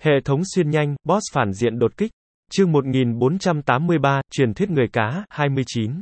Hệ thống xuyên nhanh, boss phản diện đột kích. Chương 1483, truyền thuyết người cá, 29.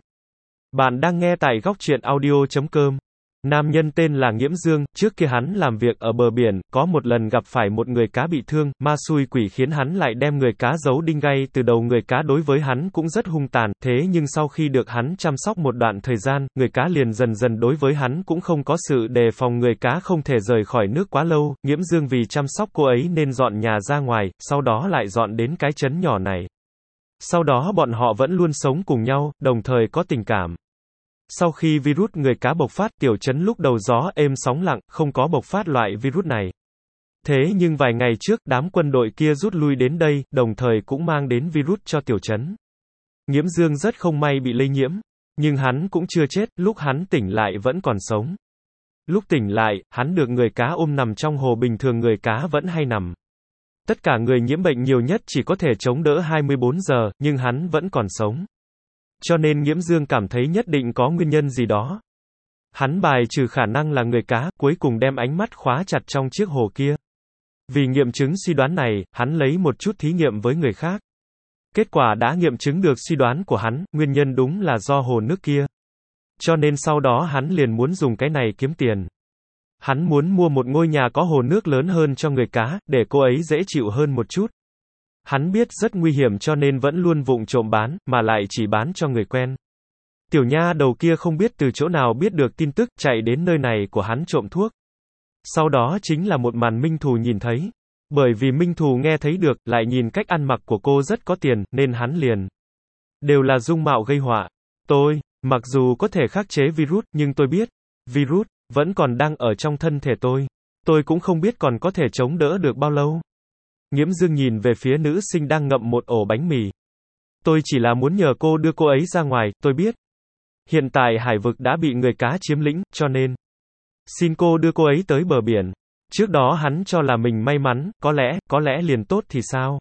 Bạn đang nghe tại góc truyện audio.com. Nam nhân tên là Nghiễm Dương, trước kia hắn làm việc ở bờ biển, có một lần gặp phải một người cá bị thương, ma xui quỷ khiến hắn lại đem người cá giấu đinh gay từ đầu. Người cá đối với hắn cũng rất hung tàn, thế nhưng sau khi được hắn chăm sóc một đoạn thời gian, người cá liền dần dần đối với hắn cũng không có sự đề phòng. Người cá không thể rời khỏi nước quá lâu, Nghiễm Dương vì chăm sóc cô ấy nên dọn nhà ra ngoài, sau đó lại dọn đến cái trấn nhỏ này. Sau đó bọn họ vẫn luôn sống cùng nhau, đồng thời có tình cảm. Sau khi virus người cá bộc phát, tiểu trấn lúc đầu gió êm sóng lặng, không có bộc phát loại virus này. Thế nhưng vài ngày trước, đám quân đội kia rút lui đến đây, đồng thời cũng mang đến virus cho tiểu trấn. Nghiễm Dương rất không may bị lây nhiễm, nhưng hắn cũng chưa chết, lúc hắn tỉnh lại vẫn còn sống. Lúc tỉnh lại, hắn được người cá ôm nằm trong hồ. Bình thường người cá vẫn hay nằm. Tất cả người nhiễm bệnh nhiều nhất chỉ có thể chống đỡ 24 giờ, nhưng hắn vẫn còn sống. Cho nên Nghiễm Dương cảm thấy nhất định có nguyên nhân gì đó. Hắn bài trừ khả năng là người cá, cuối cùng đem ánh mắt khóa chặt trong chiếc hồ kia. Vì nghiệm chứng suy đoán này, hắn lấy một chút thí nghiệm với người khác. Kết quả đã nghiệm chứng được suy đoán của hắn, nguyên nhân đúng là do hồ nước kia. Cho nên sau đó hắn liền muốn dùng cái này kiếm tiền. Hắn muốn mua một ngôi nhà có hồ nước lớn hơn cho người cá, để cô ấy dễ chịu hơn một chút. Hắn biết rất nguy hiểm cho nên vẫn luôn vụng trộm bán, mà lại chỉ bán cho người quen. Tiểu nha đầu kia không biết từ chỗ nào biết được tin tức, chạy đến nơi này của hắn trộm thuốc. Sau đó chính là một màn Minh Thù nhìn thấy. Bởi vì Minh Thù nghe thấy được, lại nhìn cách ăn mặc của cô rất có tiền, nên hắn liền. Đều là dung mạo gây họa. Tôi, mặc dù có thể khắc chế virus, nhưng tôi biết, virus vẫn còn đang ở trong thân thể tôi. Tôi cũng không biết còn có thể chống đỡ được bao lâu. Nghiễm Dương nhìn về phía nữ sinh đang ngậm một ổ bánh mì. Tôi chỉ là muốn nhờ cô đưa cô ấy ra ngoài, tôi biết. Hiện tại hải vực đã bị người cá chiếm lĩnh, cho nên xin cô đưa cô ấy tới bờ biển. Trước đó hắn cho là mình may mắn, có lẽ liền tốt thì sao?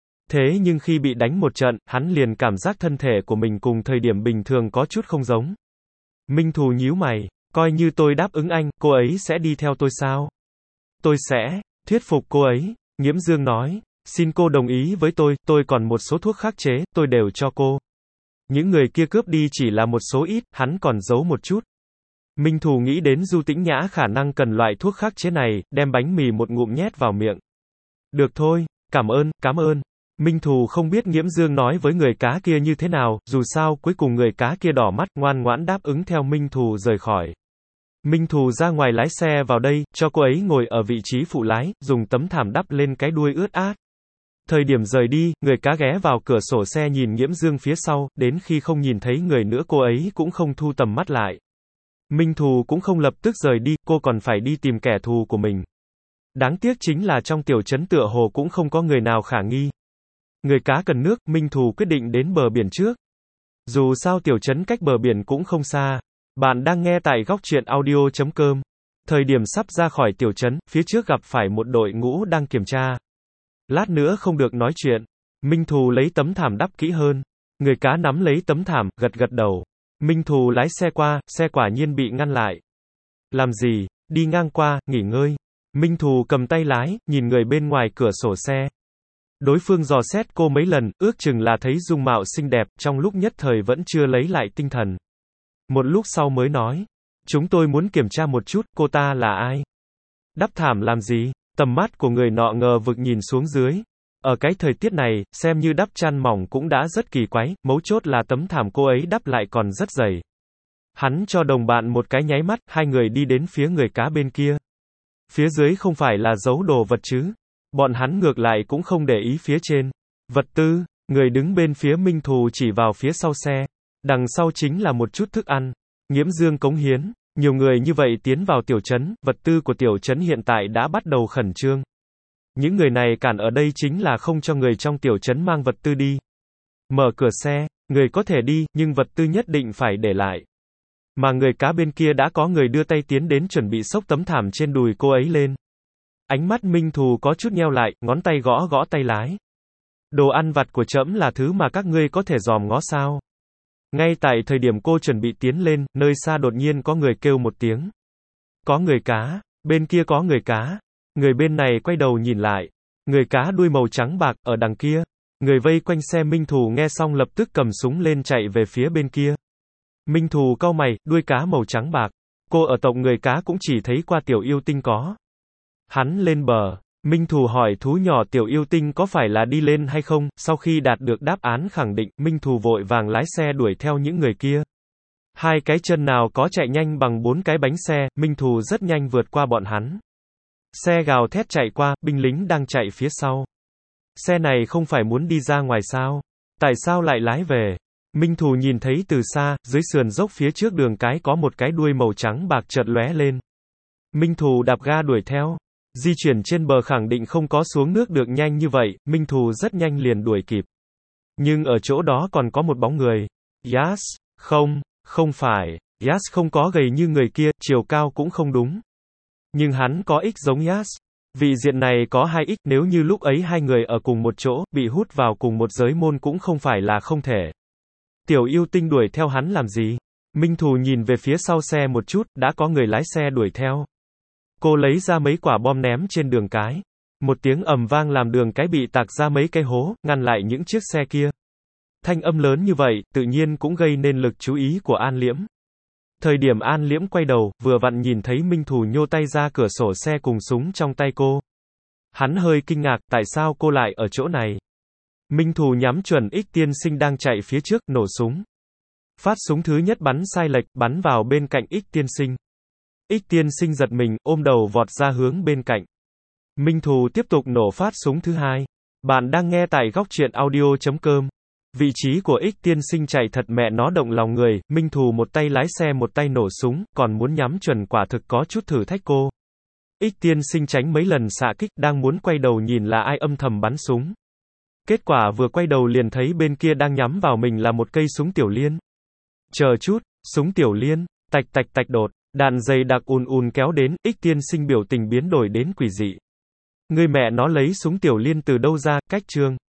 Thế nhưng khi bị đánh một trận, hắn liền cảm giác thân thể của mình cùng thời điểm bình thường có chút không giống. Minh Thù nhíu mày, coi như tôi đáp ứng anh, cô ấy sẽ đi theo tôi sao? Tôi sẽ thuyết phục cô ấy. Nghiễm Dương nói, xin cô đồng ý với tôi còn một số thuốc khắc chế, tôi đều cho cô. Những người kia cướp đi chỉ là một số ít, hắn còn giấu một chút. Minh Thù nghĩ đến Du Tĩnh Nhã khả năng cần loại thuốc khắc chế này, đem bánh mì một ngụm nhét vào miệng. Được thôi, cảm ơn. Minh Thù không biết Nghiễm Dương nói với người cá kia như thế nào, dù sao cuối cùng người cá kia đỏ mắt, ngoan ngoãn đáp ứng theo Minh Thù rời khỏi. Minh Thù ra ngoài lái xe vào đây, cho cô ấy ngồi ở vị trí phụ lái, dùng tấm thảm đắp lên cái đuôi ướt át. Thời điểm rời đi, người cá ghé vào cửa sổ xe nhìn Nghiễm Dương phía sau, đến khi không nhìn thấy người nữa cô ấy cũng không thu tầm mắt lại. Minh Thù cũng không lập tức rời đi, cô còn phải đi tìm kẻ thù của mình. Đáng tiếc chính là trong tiểu trấn tựa hồ cũng không có người nào khả nghi. Người cá cần nước, Minh Thù quyết định đến bờ biển trước. Dù sao tiểu trấn cách bờ biển cũng không xa. Bạn đang nghe tại góc truyện audio.com. Thời điểm sắp ra khỏi tiểu trấn, phía trước gặp phải một đội ngũ đang kiểm tra. Lát nữa không được nói chuyện. Minh Thù lấy tấm thảm đắp kỹ hơn. Người cá nắm lấy tấm thảm, gật đầu. Minh Thù lái xe qua, xe quả nhiên bị ngăn lại. Làm gì? Đi ngang qua, nghỉ ngơi. Minh Thù cầm tay lái, nhìn người bên ngoài cửa sổ xe. Đối phương dò xét cô mấy lần, ước chừng là thấy dung mạo xinh đẹp, trong lúc nhất thời vẫn chưa lấy lại tinh thần. Một lúc sau mới nói, chúng tôi muốn kiểm tra một chút, cô ta là ai? Đắp thảm làm gì? Tầm mắt của người nọ ngờ vực nhìn xuống dưới. Ở cái thời tiết này, xem như đắp chăn mỏng cũng đã rất kỳ quái, mấu chốt là tấm thảm cô ấy đắp lại còn rất dày. Hắn cho đồng bạn một cái nháy mắt, hai người đi đến phía người cá bên kia. Phía dưới không phải là giấu đồ vật chứ? Bọn hắn ngược lại cũng không để ý phía trên. Vật tư, người đứng bên phía Minh Thù chỉ vào phía sau xe. Đằng sau chính là một chút thức ăn. Nghiễm Dương cống hiến. Nhiều người như vậy tiến vào tiểu trấn, vật tư của tiểu trấn hiện tại đã bắt đầu khẩn trương. Những người này cản ở đây chính là không cho người trong tiểu trấn mang vật tư đi. Mở cửa xe, người có thể đi, nhưng vật tư nhất định phải để lại. Mà người cá bên kia đã có người đưa tay tiến đến chuẩn bị xốc tấm thảm trên đùi cô ấy lên. Ánh mắt Minh Thù có chút nheo lại, ngón tay gõ tay lái. Đồ ăn vặt của trẫm là thứ mà các ngươi có thể dòm ngó sao? Ngay tại thời điểm cô chuẩn bị tiến lên, nơi xa đột nhiên có người kêu một tiếng. Có người cá, bên kia có người cá. Người bên này quay đầu nhìn lại. Người cá đuôi màu trắng bạc, ở đằng kia. Người vây quanh xe Minh Thù nghe xong lập tức cầm súng lên chạy về phía bên kia. Minh Thù cau mày, đuôi cá màu trắng bạc. Cô ở tộc người cá cũng chỉ thấy qua Tiểu Yêu Tinh có. Hắn lên bờ. Minh Thù hỏi thú nhỏ Tiểu Yêu Tinh có phải là đi lên hay không, sau khi đạt được đáp án khẳng định, Minh Thù vội vàng lái xe đuổi theo những người kia. Hai cái chân nào có chạy nhanh bằng 4 cái bánh xe, Minh Thù rất nhanh vượt qua bọn hắn. Xe gào thét chạy qua, binh lính đang chạy phía sau. Xe này không phải muốn đi ra ngoài sao? Tại sao lại lái về? Minh Thù nhìn thấy từ xa, dưới sườn dốc phía trước đường cái có một cái đuôi màu trắng bạc chợt lóe lên. Minh Thù đạp ga đuổi theo. Di chuyển trên bờ khẳng định không có xuống nước được nhanh như vậy, Minh Thù rất nhanh liền đuổi kịp. Nhưng ở chỗ đó còn có một bóng người. Yas, không phải. Yas không có gầy như người kia, chiều cao cũng không đúng. Nhưng hắn có ích giống Yas. Vị diện này có 2x, nếu như lúc ấy hai người ở cùng một chỗ, bị hút vào cùng một giới môn cũng không phải là không thể. Tiểu Yêu Tinh đuổi theo hắn làm gì? Minh Thù nhìn về phía sau xe một chút, đã có người lái xe đuổi theo. Cô lấy ra mấy quả bom ném trên đường cái. Một tiếng ầm vang làm đường cái bị tạc ra mấy cái hố, ngăn lại những chiếc xe kia. Thanh âm lớn như vậy, tự nhiên cũng gây nên lực chú ý của An Liễm. Thời điểm An Liễm quay đầu, vừa vặn nhìn thấy Minh Thù nhô tay ra cửa sổ xe cùng súng trong tay cô. Hắn hơi kinh ngạc, tại sao cô lại ở chỗ này? Minh Thù nhắm chuẩn Ích Tiên Sinh đang chạy phía trước, nổ súng. Phát súng thứ nhất bắn sai lệch, bắn vào bên cạnh Ích Tiên Sinh. Ích Tiên Sinh giật mình, ôm đầu vọt ra hướng bên cạnh. Minh Thù tiếp tục nổ phát súng thứ hai. Bạn đang nghe tại góc truyện audio.com. Vị trí của Ích Tiên Sinh chạy thật mẹ nó động lòng người, Minh Thù một tay lái xe một tay nổ súng, còn muốn nhắm chuẩn quả thực có chút thử thách cô. Ích Tiên Sinh tránh mấy lần xạ kích, đang muốn quay đầu nhìn là ai âm thầm bắn súng. Kết quả vừa quay đầu liền thấy bên kia đang nhắm vào mình là một cây súng tiểu liên. Chờ chút, súng tiểu liên, tạch tạch tạch đột, đạn dày đặc ùn ùn kéo đến, Ích Tiên Sinh biểu tình biến đổi đến quỷ dị. Người mẹ nó lấy súng tiểu liên từ đâu ra, cách trường.